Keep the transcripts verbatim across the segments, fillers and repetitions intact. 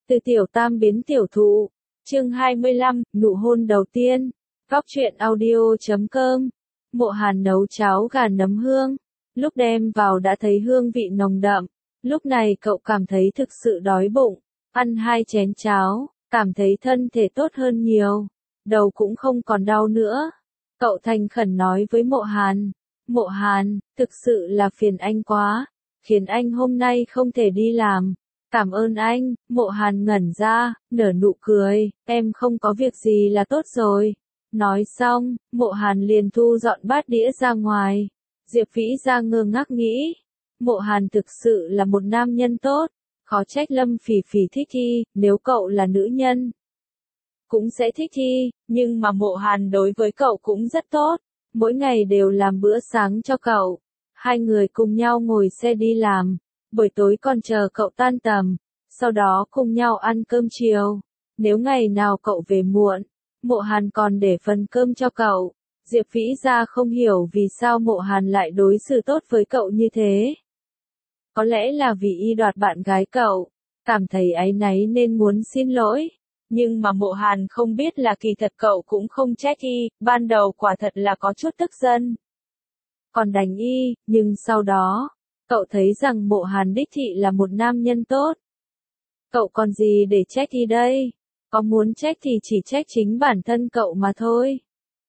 Từ tiểu tam biến tiểu thụ. Chương hai mươi lăm, nụ hôn đầu tiên. Góc truyện audio chấm com. Mộ Hàn nấu cháo gà nấm hương. Lúc đem vào đã thấy hương vị nồng đậm. Lúc này cậu cảm thấy thực sự đói bụng. Ăn hai chén cháo, cảm thấy thân thể tốt hơn nhiều. Đầu cũng không còn đau nữa. Cậu thành khẩn nói với Mộ Hàn. Mộ Hàn, thực sự là phiền anh quá. Khiến anh hôm nay không thể đi làm. Cảm ơn anh. Mộ Hàn ngẩn ra, nở nụ cười, em không có việc gì là tốt rồi. Nói xong, Mộ Hàn liền thu dọn bát đĩa ra ngoài. Diệp Vĩ ra ngơ ngác nghĩ. Mộ Hàn thực sự là một nam nhân tốt. Khó trách Lâm Phỉ Phỉ thích y, nếu cậu là nữ nhân cũng sẽ thích y, nhưng mà Mộ Hàn đối với cậu cũng rất tốt. Mỗi ngày đều làm bữa sáng cho cậu. Hai người cùng nhau ngồi xe đi làm. Buổi tối còn chờ cậu tan tầm, sau đó cùng nhau ăn cơm chiều. Nếu ngày nào cậu về muộn, Mộ Hàn còn để phần cơm cho cậu. Diệp Vĩ ra không hiểu vì sao Mộ Hàn lại đối xử tốt với cậu như thế. Có lẽ là vì y đoạt bạn gái cậu, cảm thấy áy náy nên muốn xin lỗi. Nhưng mà Mộ Hàn không biết là kỳ thật cậu cũng không trách y, ban đầu quả thật là có chút tức giận. Còn đánh y, nhưng sau đó, cậu thấy rằng Mộ Hàn đích thị là một nam nhân tốt. Cậu còn gì để trách y đây? Có muốn trách thì chỉ trách chính bản thân cậu mà thôi.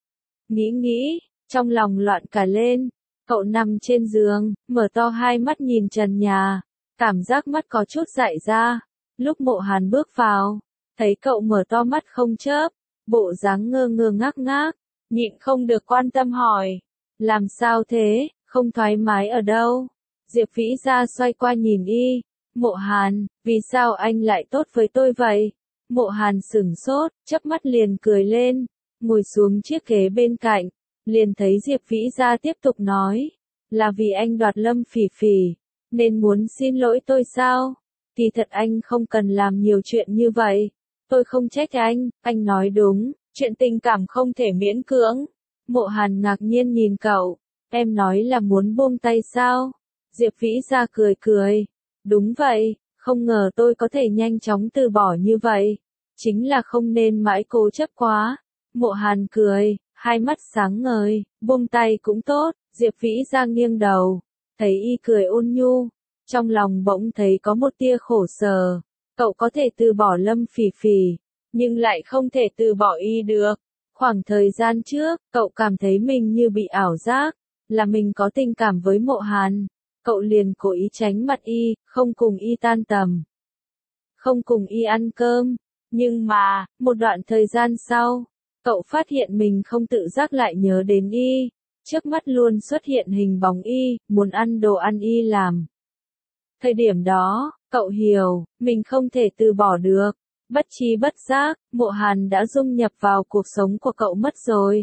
Nghĩ nghĩ, trong lòng loạn cả lên. Cậu nằm trên giường, mở to hai mắt nhìn trần nhà. Cảm giác mắt có chút dại ra. Lúc Mộ Hàn bước vào, thấy cậu mở to mắt không chớp, bộ dáng ngơ ngơ ngác ngác, nhịn không được quan tâm hỏi. Làm sao thế, không thoải mái ở đâu? Diệp Vĩ ra xoay qua nhìn y. Mộ Hàn, vì sao anh lại tốt với tôi vậy? Mộ Hàn sửng sốt, chớp mắt liền cười lên, ngồi xuống chiếc ghế bên cạnh, liền thấy Diệp Vĩ ra tiếp tục nói. Là vì anh đoạt Lâm Phỉ Phỉ, nên muốn xin lỗi tôi sao? Thì thật anh không cần làm nhiều chuyện như vậy. Tôi không trách anh, anh nói đúng, chuyện tình cảm không thể miễn cưỡng. Mộ Hàn ngạc nhiên nhìn cậu, em nói là muốn buông tay sao? Diệp Vĩ ra cười cười, đúng vậy, không ngờ tôi có thể nhanh chóng từ bỏ như vậy. Chính là không nên mãi cố chấp quá. Mộ Hàn cười, hai mắt sáng ngời, buông tay cũng tốt. Diệp Vĩ ra nghiêng đầu, thấy y cười ôn nhu, trong lòng bỗng thấy có một tia khổ sở. Cậu có thể từ bỏ Lâm Phỉ Phỉ, nhưng lại không thể từ bỏ y được. Khoảng thời gian trước, cậu cảm thấy mình như bị ảo giác, là mình có tình cảm với Mộ Hàn. Cậu liền cố ý tránh mặt y, không cùng y tan tầm, không cùng y ăn cơm. Nhưng mà, một đoạn thời gian sau, cậu phát hiện mình không tự giác lại nhớ đến y. Trước mắt luôn xuất hiện hình bóng y, muốn ăn đồ ăn y làm. Thời điểm đó, cậu hiểu, mình không thể từ bỏ được. Bất tri bất giác, Mộ Hàn đã dung nhập vào cuộc sống của cậu mất rồi.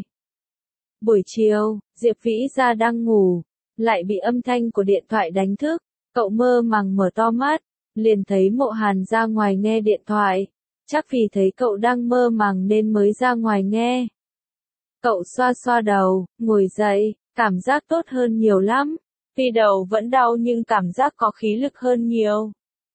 Buổi chiều, Diệp Vĩ ra đang ngủ, lại bị âm thanh của điện thoại đánh thức. Cậu mơ màng mở to mắt, liền thấy Mộ Hàn ra ngoài nghe điện thoại. Chắc vì thấy cậu đang mơ màng nên mới ra ngoài nghe. Cậu xoa xoa đầu, ngồi dậy, cảm giác tốt hơn nhiều lắm. Tuy đầu vẫn đau nhưng cảm giác có khí lực hơn nhiều.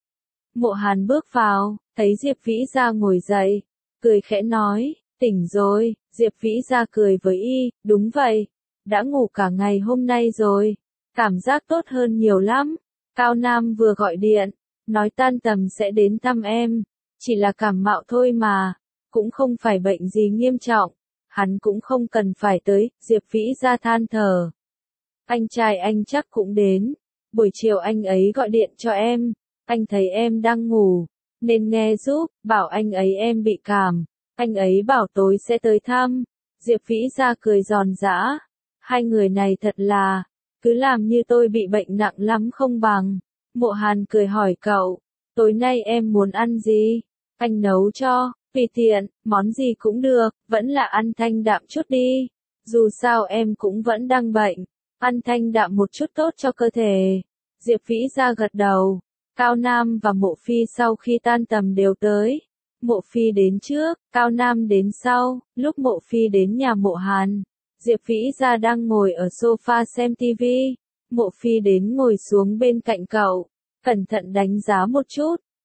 Mộ Hàn bước vào, thấy Diệp Vĩ ra ngồi dậy, cười khẽ nói, tỉnh rồi. Diệp Vĩ ra cười với y, đúng vậy, đã ngủ cả ngày hôm nay rồi, cảm giác tốt hơn nhiều lắm. Cao Nam vừa gọi điện, nói tan tầm sẽ đến thăm em, chỉ là cảm mạo thôi mà, cũng không phải bệnh gì nghiêm trọng, hắn cũng không cần phải tới. Diệp Vĩ ra than thở. Anh trai anh chắc cũng đến, buổi chiều anh ấy gọi điện cho em, anh thấy em đang ngủ, nên nghe giúp, bảo anh ấy em bị cảm, anh ấy bảo tối sẽ tới thăm. Diệp Vĩ ra cười giòn giã, hai người này thật là, cứ làm như tôi bị bệnh nặng lắm không bằng. Mộ Hàn cười hỏi cậu, tối nay em muốn ăn gì? Anh nấu cho, tùy tiện, món gì cũng được, vẫn là ăn thanh đạm chút đi, dù sao em cũng vẫn đang bệnh, ăn thanh đạm một chút tốt cho cơ thể. Diệp Vĩ ra gật đầu. Cao Nam và Mộ Phi sau khi tan tầm đều tới. Mộ Phi đến trước, Cao Nam đến sau. Lúc Mộ Phi đến nhà Mộ Hàn, Diệp Vĩ ra đang ngồi ở sofa xem tivi. Mộ Phi đến ngồi xuống bên cạnh cậu, cẩn thận đánh giá một chút.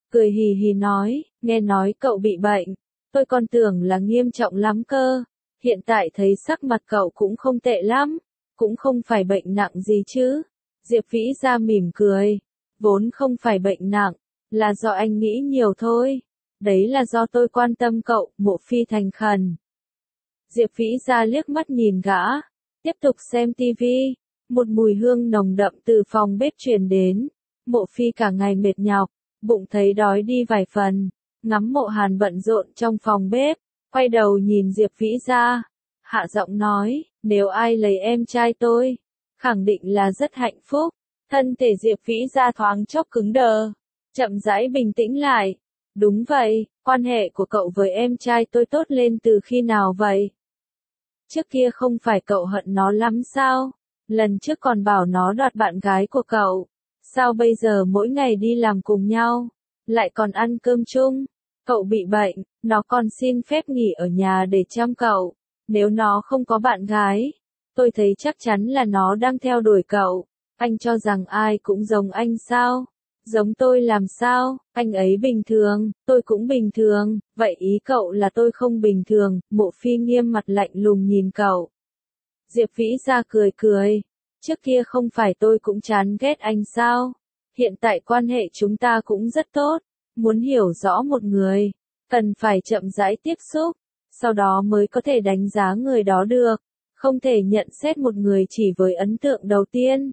cười hì hì nói, nghe nói cậu bị bệnh, tôi còn tưởng là nghiêm trọng lắm cơ, hiện tại thấy sắc mặt cậu cũng không tệ lắm, cũng không phải bệnh nặng gì chứ. Diệp Vĩ Gia mỉm cười, vốn không phải bệnh nặng, là do anh nghĩ nhiều thôi, đấy là do tôi quan tâm cậu, Mộ Phi thành khẩn. Diệp Vĩ Gia liếc mắt nhìn gã, tiếp tục xem tivi, một mùi hương nồng đậm từ phòng bếp truyền đến, Mộ Phi cả ngày mệt nhọc, bụng thấy đói đi vài phần, ngắm Mộ Hàn bận rộn trong phòng bếp, quay đầu nhìn Diệp Vĩ Gia, hạ giọng nói, nếu ai lấy em trai tôi, khẳng định là rất hạnh phúc. Thân thể Diệp Vĩ Gia thoáng chốc cứng đờ, chậm rãi bình tĩnh lại. Đúng vậy, quan hệ của cậu với em trai tôi tốt lên từ khi nào vậy? Trước kia không phải cậu hận nó lắm sao? Lần trước còn bảo nó đoạt bạn gái của cậu. Sao bây giờ mỗi ngày đi làm cùng nhau, lại còn ăn cơm chung? Cậu bị bệnh, nó còn xin phép nghỉ ở nhà để chăm cậu. Nếu nó không có bạn gái, tôi thấy chắc chắn là nó đang theo đuổi cậu. Anh cho rằng ai cũng giống anh sao? Giống tôi làm sao? Anh ấy bình thường, tôi cũng bình thường, vậy ý cậu là tôi không bình thường? Mộ Phi nghiêm mặt lạnh lùng nhìn cậu. Diệp Vĩ Gia cười cười, trước kia không phải tôi cũng chán ghét anh sao? Hiện tại quan hệ chúng ta cũng rất tốt, muốn hiểu rõ một người, cần phải chậm rãi tiếp xúc, sau đó mới có thể đánh giá người đó được, không thể nhận xét một người chỉ với ấn tượng đầu tiên.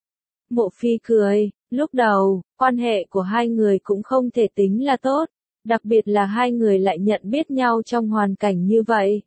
Mộ Phi cười, lúc đầu, quan hệ của hai người cũng không thể tính là tốt, đặc biệt là hai người lại nhận biết nhau trong hoàn cảnh như vậy.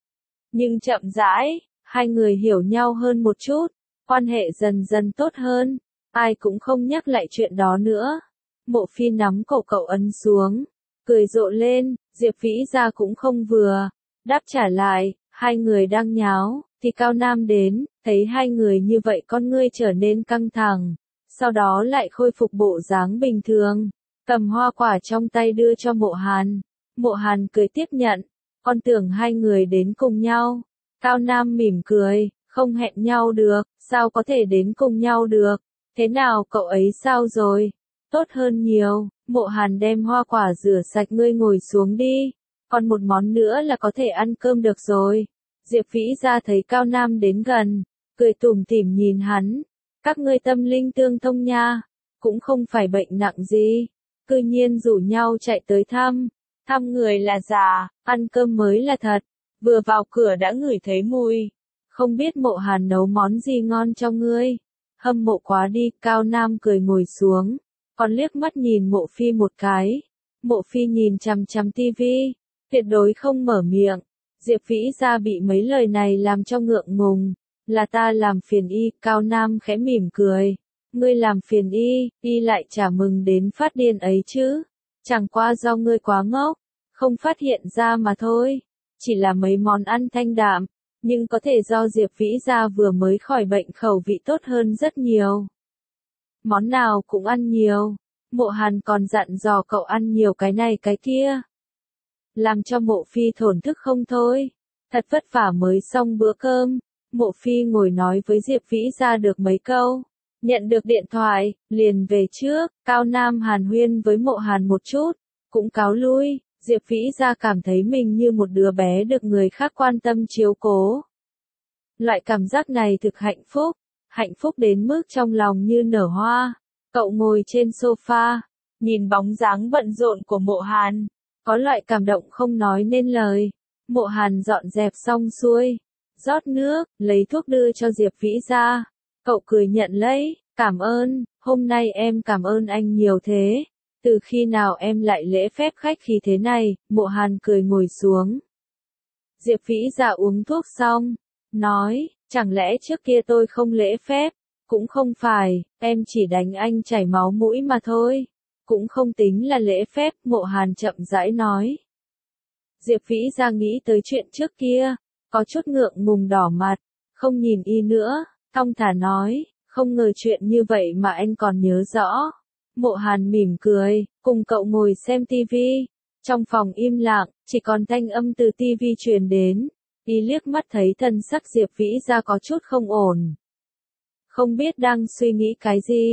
Nhưng chậm rãi, hai người hiểu nhau hơn một chút, quan hệ dần dần tốt hơn, ai cũng không nhắc lại chuyện đó nữa. Mộ Phi nắm cổ cậu ấn xuống, cười rộ lên, Diệp Vĩ Gia cũng không vừa, đáp trả lại, hai người đang nháo, thì Cao Nam đến, thấy hai người như vậy con ngươi trở nên căng thẳng, sau đó lại khôi phục bộ dáng bình thường, cầm hoa quả trong tay đưa cho Mộ Hàn. Mộ Hàn cười tiếp nhận, con tưởng hai người đến cùng nhau. Cao Nam mỉm cười, không hẹn nhau được, sao có thể đến cùng nhau được, thế nào cậu ấy sao rồi? Tốt hơn nhiều. Mộ Hàn đem hoa quả rửa sạch, ngươi ngồi xuống đi, còn một món nữa là có thể ăn cơm được rồi. Diệp Vĩ Gia thấy Cao Nam đến gần, cười tủm tỉm nhìn hắn, các ngươi tâm linh tương thông nha, cũng không phải bệnh nặng gì, cư nhiên rủ nhau chạy tới thăm, thăm người là giả, ăn cơm mới là thật, vừa vào cửa đã ngửi thấy mùi, không biết Mộ Hàn nấu món gì ngon cho ngươi, hâm mộ quá đi. Cao Nam cười ngồi xuống, còn liếc mắt nhìn Mộ Phi một cái. Mộ Phi nhìn chằm chằm tivi, tuyệt đối không mở miệng. Diệp Vĩ Gia bị mấy lời này làm cho ngượng ngùng, là ta làm phiền y. Cao Nam khẽ mỉm cười, ngươi làm phiền y, y lại chả mừng đến phát điên ấy chứ, chẳng qua do ngươi quá ngốc, không phát hiện ra mà thôi, chỉ là mấy món ăn thanh đạm, nhưng có thể do Diệp Vĩ Gia vừa mới khỏi bệnh khẩu vị tốt hơn rất nhiều. Món nào cũng ăn nhiều, Mộ Hàn còn dặn dò cậu ăn nhiều cái này cái kia, làm cho Mộ Phi thổn thức không thôi. Thật vất vả mới xong bữa cơm, Mộ Phi ngồi nói với Diệp Vĩ Gia được mấy câu, nhận được điện thoại, liền về trước. Cao Nam hàn huyên với Mộ Hàn một chút, cũng cáo lui. Diệp Vĩ Gia cảm thấy mình như một đứa bé được người khác quan tâm chiếu cố. Loại cảm giác này thực hạnh phúc, hạnh phúc đến mức trong lòng như nở hoa. Cậu ngồi trên sofa, nhìn bóng dáng bận rộn của Mộ Hàn, có loại cảm động không nói nên lời. Mộ Hàn dọn dẹp xong xuôi, rót nước, lấy thuốc đưa cho Diệp Vĩ Gia. Cậu cười nhận lấy, cảm ơn, hôm nay em cảm ơn anh nhiều thế. Từ khi nào em lại lễ phép khách khí thế này? Mộ Hàn cười ngồi xuống. Diệp Vĩ Gia uống thuốc xong, nói, chẳng lẽ trước kia tôi không lễ phép? Cũng không phải, em chỉ đánh anh chảy máu mũi mà thôi. Cũng không tính là lễ phép. Mộ Hàn chậm rãi nói. Diệp Vĩ Gia nghĩ tới chuyện trước kia, có chút ngượng ngùng đỏ mặt, không nhìn y nữa, thong thả nói, không ngờ chuyện như vậy mà anh còn nhớ rõ. Mộ Hàn mỉm cười, cùng cậu ngồi xem tivi. Trong phòng im lặng, chỉ còn thanh âm từ tivi truyền đến. Y liếc mắt thấy thân sắc Diệp Vĩ Gia có chút không ổn. Không biết đang suy nghĩ cái gì,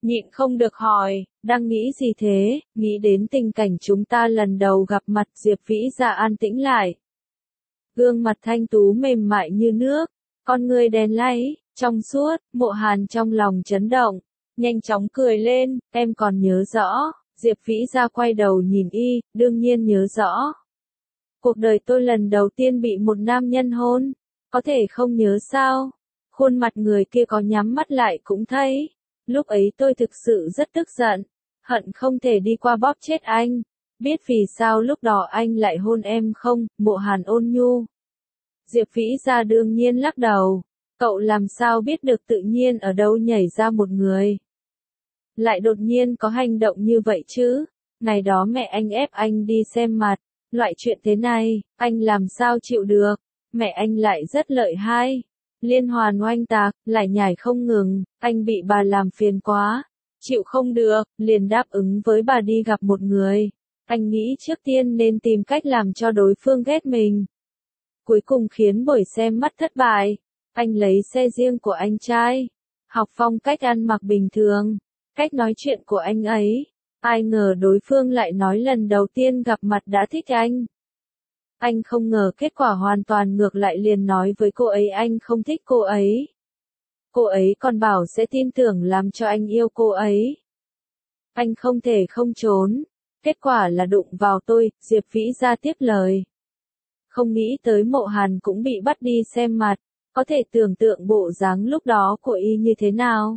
Nhịn không được hỏi, đang nghĩ gì thế, nghĩ đến tình cảnh chúng ta lần đầu gặp mặt. Diệp Vĩ Gia an tĩnh lại. Gương mặt thanh tú mềm mại như nước, con người đen láy, trong suốt. Mộ Hàn trong lòng chấn động, nhanh chóng cười lên, em còn nhớ rõ. Diệp Vĩ Gia quay đầu nhìn y, đương nhiên nhớ rõ. Cuộc đời tôi lần đầu tiên bị một nam nhân hôn, có thể không nhớ sao? Khuôn mặt người kia có nhắm mắt lại cũng thấy. Lúc ấy tôi thực sự rất tức giận, hận không thể đi qua bóp chết anh. Biết vì sao lúc đó anh lại hôn em không? Mộ Hàn ôn nhu. Diệp Vĩ Gia đương nhiên lắc đầu, cậu làm sao biết được tự nhiên ở đâu nhảy ra một người. Lại đột nhiên có hành động như vậy chứ, ngày đó mẹ anh ép anh đi xem mặt, loại chuyện thế này, anh làm sao chịu được, mẹ anh lại rất lợi hại. Liên hoàn oanh tạc, lại nhảy không ngừng, anh bị bà làm phiền quá, chịu không được, liền đáp ứng với bà đi gặp một người. Anh nghĩ trước tiên nên tìm cách làm cho đối phương ghét mình. Cuối cùng khiến buổi xem mắt thất bại, anh lấy xe riêng của anh trai, học phong cách ăn mặc bình thường, cách nói chuyện của anh ấy. Ai ngờ đối phương lại nói lần đầu tiên gặp mặt đã thích anh. Anh không ngờ kết quả hoàn toàn ngược lại, liền nói với cô ấy anh không thích cô ấy. Cô ấy còn bảo sẽ tin tưởng làm cho anh yêu cô ấy. Anh không thể không trốn. Kết quả là đụng vào tôi. Diệp Vĩ Gia tiếp lời. Không nghĩ tới Mộ Hàn cũng bị bắt đi xem mặt. Có thể tưởng tượng bộ dáng lúc đó của y như thế nào.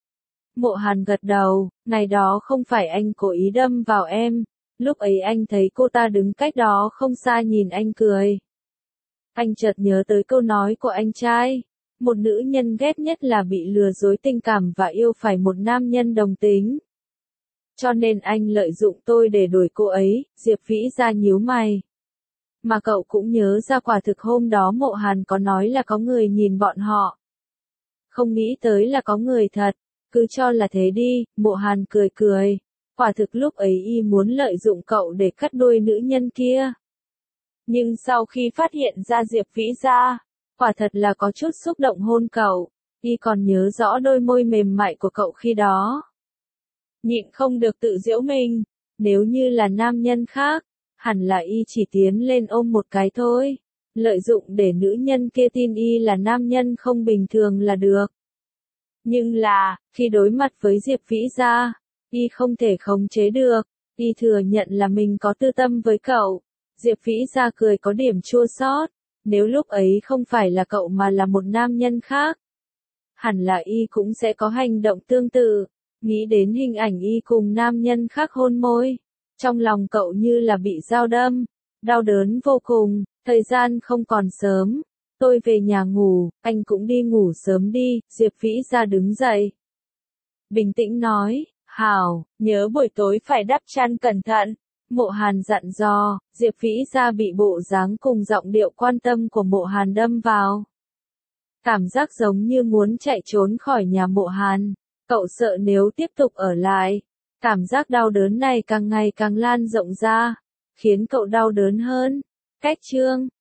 Mộ Hàn gật đầu, ngày đó không phải anh cố ý đâm vào em. Lúc ấy anh thấy cô ta đứng cách đó không xa nhìn anh cười. Anh chợt nhớ tới câu nói của anh trai. Một nữ nhân ghét nhất là bị lừa dối tình cảm và yêu phải một nam nhân đồng tính. Cho nên anh lợi dụng tôi để đuổi cô ấy. Diệp Vĩ Gia nhíu mày. Mà cậu cũng nhớ ra quả thực hôm đó Mộ Hàn có nói là có người nhìn bọn họ. Không nghĩ tới là có người thật. Cứ cho là thế đi. Mộ Hàn cười cười. Quả thực lúc ấy y muốn lợi dụng cậu để cắt đuôi nữ nhân kia. Nhưng sau khi phát hiện ra Diệp Vĩ Gia, quả thật là có chút xúc động hôn cậu. Y còn nhớ rõ đôi môi mềm mại của cậu khi đó. Nhịn không được tự giễu mình. Nếu như là nam nhân khác, hẳn là y chỉ tiến lên ôm một cái thôi. Lợi dụng để nữ nhân kia tin y là nam nhân không bình thường là được. Nhưng là, khi đối mặt với Diệp Vĩ Gia, y không thể khống chế được, y thừa nhận là mình có tư tâm với cậu. Diệp Vĩ Gia cười có điểm chua xót, nếu lúc ấy không phải là cậu mà là một nam nhân khác, hẳn là y cũng sẽ có hành động tương tự. Nghĩ đến hình ảnh y cùng nam nhân khác hôn môi, trong lòng cậu như là bị dao đâm, đau đớn vô cùng. Thời gian không còn sớm, tôi về nhà ngủ, anh cũng đi ngủ sớm đi. Diệp Vĩ Gia đứng dậy, bình tĩnh nói, hảo, nhớ buổi tối phải đắp chăn cẩn thận. Mộ Hàn dặn dò. Diệp Vĩ Gia bị bộ dáng cùng giọng điệu quan tâm của Mộ Hàn đâm vào. Cảm giác giống như muốn chạy trốn khỏi nhà Mộ Hàn. Cậu sợ nếu tiếp tục ở lại, cảm giác đau đớn này càng ngày càng lan rộng ra, khiến cậu đau đớn hơn. Cách chương